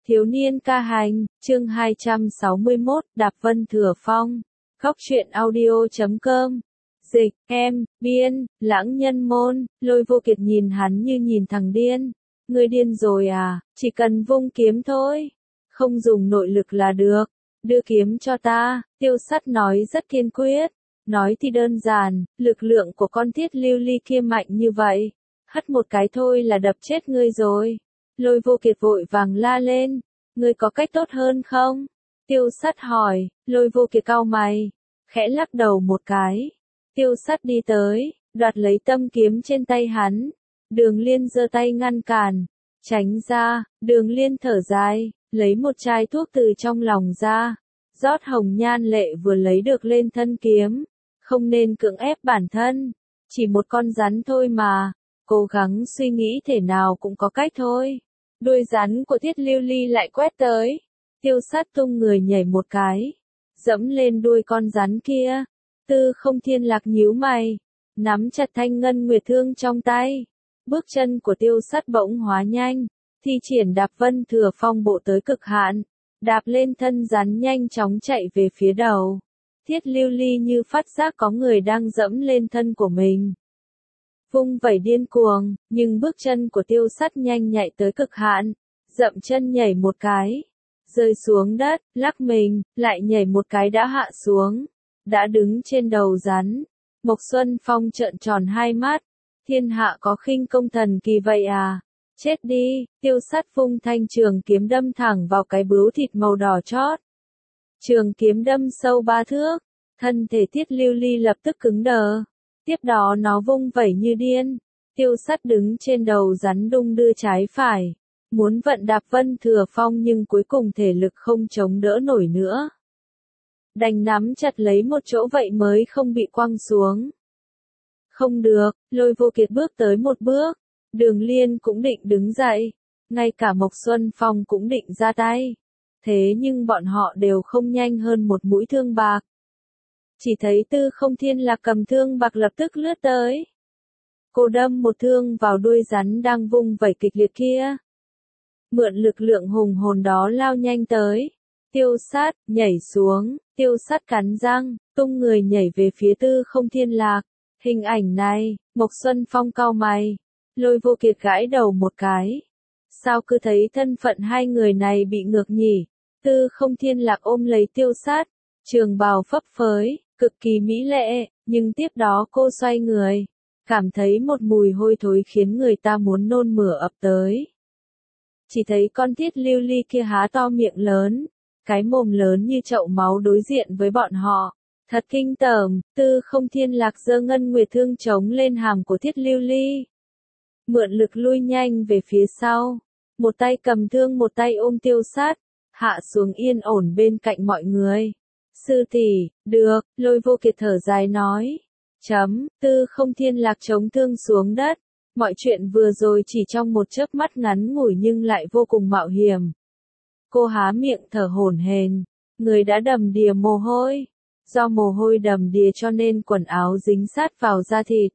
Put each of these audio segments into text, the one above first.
Thiếu niên ca hành, chương 261, Đạp Vân Thừa Phong. Góc truyện audio.com. Dịch, em, biên, lãng nhân môn. Lôi Vô Kiệt nhìn hắn như nhìn thằng điên. Ngươi điên rồi à, chỉ cần vung kiếm thôi. Không dùng nội lực là được. Đưa kiếm cho ta, Tiêu Sắt nói rất kiên quyết. Nói thì đơn giản, lực lượng của con thiết lưu ly kia mạnh như vậy. Hất một cái thôi là đập chết ngươi rồi. Lôi Vô Kiệt vội vàng la lên, ngươi có cách tốt hơn không? Tiêu Sắt hỏi, Lôi Vô Kiệt cau mày, khẽ lắc đầu một cái. Tiêu Sắt đi tới, đoạt lấy tâm kiếm trên tay hắn. Đường Liên giơ tay ngăn cản, tránh ra. Đường Liên thở dài, lấy một chai thuốc từ trong lòng ra, rót hồng nhan lệ vừa lấy được lên thân kiếm. Không nên cưỡng ép bản thân, chỉ một con rắn thôi mà, cố gắng suy nghĩ thể nào cũng có cách thôi. Đuôi rắn của thiết lưu ly lại quét tới. Tiêu Sắt tung người nhảy một cái, dẫm lên đuôi con rắn kia. Tư Không Thiên Lạc nhíu mày, nắm chặt thanh ngân nguyệt thương trong tay. Bước chân của Tiêu Sắt bỗng hóa nhanh, thi triển Đạp Vân Thừa Phong bộ tới cực hạn, đạp lên thân rắn nhanh chóng chạy về phía đầu. Thiết lưu ly như phát giác có người đang dẫm lên thân của mình. Vung vẩy điên cuồng, nhưng bước chân của Tiêu Sắt nhanh nhạy tới cực hạn, dậm chân nhảy một cái, rơi xuống đất, lắc mình, lại nhảy một cái đã hạ xuống, đã đứng trên đầu rắn. Mộc Xuân Phong trợn tròn hai mắt, thiên hạ có khinh công thần kỳ vậy à? Chết đi, Tiêu Sắt vung thanh trường kiếm đâm thẳng vào cái bướu thịt màu đỏ chót. Trường kiếm đâm sâu 3 thước, thân thể thiết lưu ly lập tức cứng đờ. Tiếp đó nó vung vẩy như điên. Tiêu Sắt đứng trên đầu rắn đung đưa trái phải, muốn vận Đạp Vân Thừa Phong nhưng cuối cùng thể lực không chống đỡ nổi nữa. Đành nắm chặt lấy một chỗ vậy mới không bị quăng xuống. Không được, Lôi Vô Kiệt bước tới một bước. Đường Liên cũng định đứng dậy, ngay cả Mộc Xuân Phong cũng định ra tay. Thế nhưng bọn họ đều không nhanh hơn một mũi thương bạc. Chỉ thấy Tư Không Thiên Lạc cầm thương bạc lập tức lướt tới. Cô đâm một thương vào đuôi rắn đang vung vẩy kịch liệt kia. Mượn lực lượng hùng hồn đó lao nhanh tới. Tiêu Sắt nhảy xuống, Tiêu Sắt cắn răng, tung người nhảy về phía Tư Không Thiên Lạc. Hình ảnh này, Mộc Xuân Phong cau mày. Lôi Vô Kiệt gãi đầu một cái. Sao cứ thấy thân phận hai người này bị ngược nhỉ? Tư Không Thiên Lạc ôm lấy Tiêu Sắt, trường bào phấp phới, cực kỳ mỹ lệ, nhưng tiếp đó cô xoay người, cảm thấy một mùi hôi thối khiến người ta muốn nôn mửa ập tới. Chỉ thấy con thiết lưu ly kia há to miệng lớn, cái mồm lớn như chậu máu đối diện với bọn họ. Thật kinh tởm. Tư Không Thiên Lạc giơ ngân nguyệt thương chống lên hàm của thiết lưu ly. Mượn lực lui nhanh về phía sau. Một tay cầm thương một tay ôm Tiêu Sắt, hạ xuống yên ổn bên cạnh mọi người. Sư tỷ, được, Lôi Vô Kiệt thở dài nói. Tư Không Thiên Lạc chống thương xuống đất. Mọi chuyện vừa rồi chỉ trong một chớp mắt ngắn ngủi nhưng lại vô cùng mạo hiểm. Cô há miệng thở hổn hển, người đã đầm đìa mồ hôi. Do mồ hôi đầm đìa cho nên quần áo dính sát vào da thịt.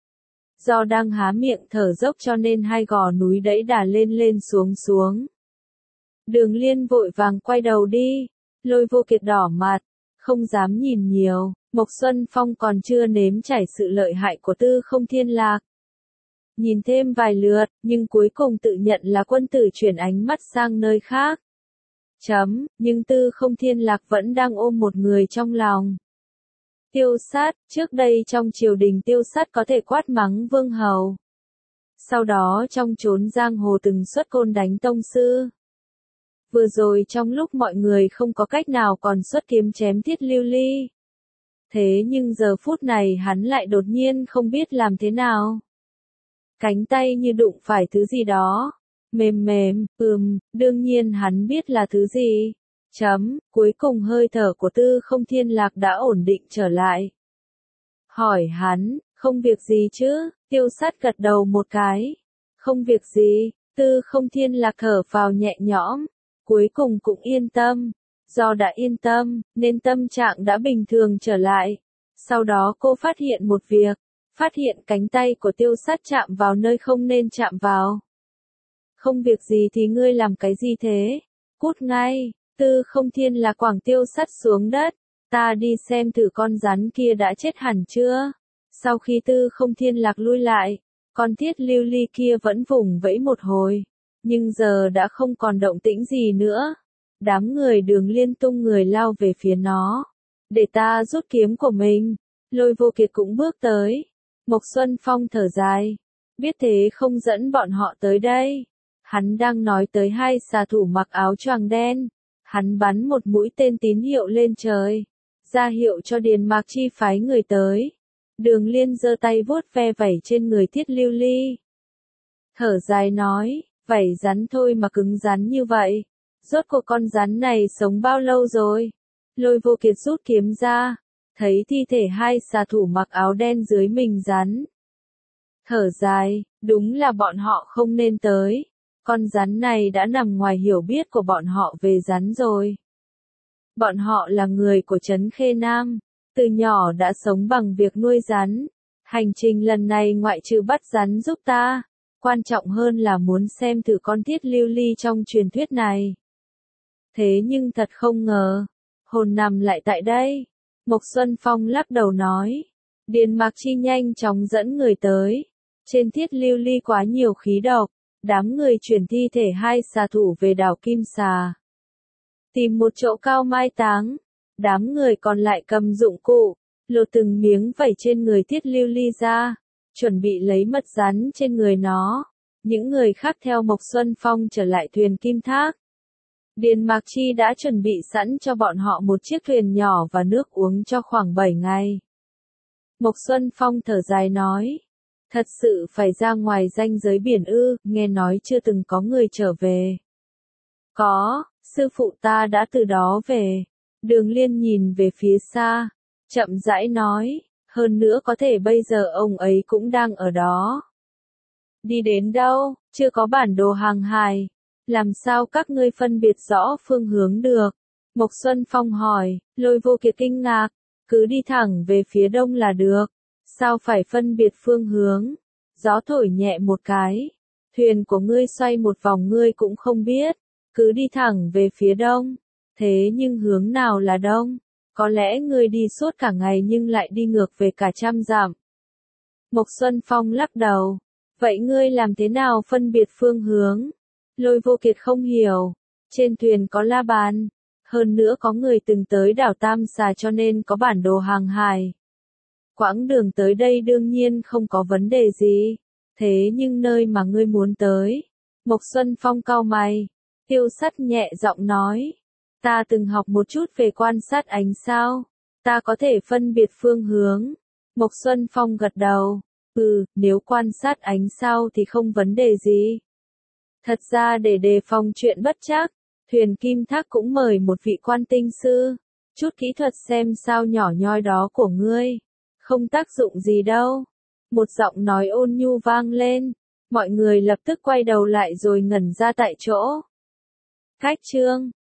Do đang há miệng thở dốc cho nên hai gò núi đẫy đà lên lên xuống xuống. Đường Liên vội vàng quay đầu đi. Lôi Vô Kiệt đỏ mặt, không dám nhìn nhiều. Mộc Xuân Phong còn chưa nếm trải sự lợi hại của Tư Không Thiên Lạc. Nhìn thêm vài lượt, nhưng cuối cùng tự nhận là quân tử chuyển ánh mắt sang nơi khác. Nhưng Tư Không Thiên Lạc vẫn đang ôm một người trong lòng. Tiêu Sắt, trước đây trong triều đình Tiêu Sắt có thể quát mắng vương hầu. Sau đó trong chốn giang hồ từng xuất côn đánh tông sư. Vừa rồi trong lúc mọi người không có cách nào còn xuất kiếm chém thiết lưu ly. Thế nhưng giờ phút này hắn lại đột nhiên không biết làm thế nào. Cánh tay như đụng phải thứ gì đó. Mềm mềm, đương nhiên hắn biết là thứ gì. Cuối cùng hơi thở của Tư Không Thiên Lạc đã ổn định trở lại. Hỏi hắn, không việc gì chứ? Tiêu Sắt gật đầu một cái. Không việc gì. Tư Không Thiên Lạc thở phào nhẹ nhõm. Cuối cùng cũng yên tâm. Do đã yên tâm, nên tâm trạng đã bình thường trở lại. Sau đó cô phát hiện một việc. Phát hiện cánh tay của Tiêu Sắt chạm vào nơi không nên chạm vào. Không việc gì thì ngươi làm cái gì thế? Cút ngay, Tư Không Thiên là quảng tiêu sắt xuống đất. Ta đi xem thử con rắn kia đã chết hẳn chưa. Sau khi Tư Không Thiên Lạc lui lại, con thiết lưu ly kia vẫn vùng vẫy một hồi. Nhưng giờ đã không còn động tĩnh gì nữa. Đám người Đường Liên tung người lao về phía nó. Để ta rút kiếm của mình. Lôi Vô Kiệt cũng bước tới. Mộc Xuân Phong thở dài. Biết thế không dẫn bọn họ tới đây. Hắn đang nói tới hai xà thủ mặc áo choàng đen. Hắn bắn một mũi tên tín hiệu lên trời. Ra hiệu cho Điền Mạc Chi phái người tới. Đường Liên giơ tay vuốt ve vảy trên người Thiết Lưu Ly. Thở dài nói, vảy rắn thôi mà cứng rắn như vậy. Rốt cuộc con rắn này sống bao lâu rồi? Lôi Vô Kiệt rút kiếm ra, thấy thi thể hai xà thủ mặc áo đen dưới mình rắn. Thở dài, đúng là bọn họ không nên tới. Con rắn này đã nằm ngoài hiểu biết của bọn họ về rắn rồi. Bọn họ là người của Trấn Khê Nam, từ nhỏ đã sống bằng việc nuôi rắn. Hành trình lần này ngoại trừ bắt rắn giúp ta, quan trọng hơn là muốn xem thử con Thiết Lưu Ly trong truyền thuyết này. Thế nhưng thật không ngờ, hồn nằm lại tại đây. Mộc Xuân Phong lắc đầu nói. Điền Mạc Chi nhanh chóng dẫn người tới. Trên Thiết Lưu Ly quá nhiều khí độc. Đám người chuyển thi thể hai xà thủ về đảo Kim Xà. Tìm một chỗ cao mai táng. Đám người còn lại cầm dụng cụ, lột từng miếng vảy trên người Thiết Lưu Ly ra, chuẩn bị lấy mật rắn trên người nó. Những người khác theo Mộc Xuân Phong trở lại thuyền Kim Thác. Điền Mạc Chi đã chuẩn bị sẵn cho bọn họ một chiếc thuyền nhỏ và nước uống cho khoảng 7 ngày. Mộc Xuân Phong thở dài nói. Thật sự phải ra ngoài ranh giới biển ư, nghe nói chưa từng có người trở về. Có, sư phụ ta đã từ đó về. Đường Liên nhìn về phía xa, chậm rãi nói, hơn nữa có thể bây giờ ông ấy cũng đang ở đó. Đi đến đâu, chưa có bản đồ hàng hải, làm sao các ngươi phân biệt rõ phương hướng được? Mộc Xuân Phong hỏi, Lôi Vô Kiệt kinh ngạc, cứ đi thẳng về phía đông là được, sao phải phân biệt phương hướng? Gió thổi nhẹ một cái, thuyền của ngươi xoay một vòng ngươi cũng không biết, cứ đi thẳng về phía đông. Thế nhưng hướng nào là đông? Có lẽ ngươi đi suốt cả ngày nhưng lại đi ngược về cả 100 dặm. Mộc Xuân Phong lắc đầu. Vậy ngươi làm thế nào phân biệt phương hướng? Lôi Vô Kiệt không hiểu. Trên thuyền có la bàn. Hơn nữa có người từng tới đảo Tam Xà cho nên có bản đồ hàng hải. Quãng đường tới đây đương nhiên không có vấn đề gì. Thế nhưng nơi mà ngươi muốn tới. Mộc Xuân Phong cau mày. Tiêu Sắt nhẹ giọng nói. Ta từng học một chút về quan sát ánh sao. Ta có thể phân biệt phương hướng. Mộc Xuân Phong gật đầu. Nếu quan sát ánh sao thì không vấn đề gì. Thật ra để đề phòng chuyện bất trắc, thuyền Kim Thác cũng mời một vị quan tinh sư. Chút kỹ thuật xem sao nhỏ nhoi đó của ngươi. Không tác dụng gì đâu. Một giọng nói ôn nhu vang lên. Mọi người lập tức quay đầu lại rồi ngẩn ra tại chỗ. Cách chương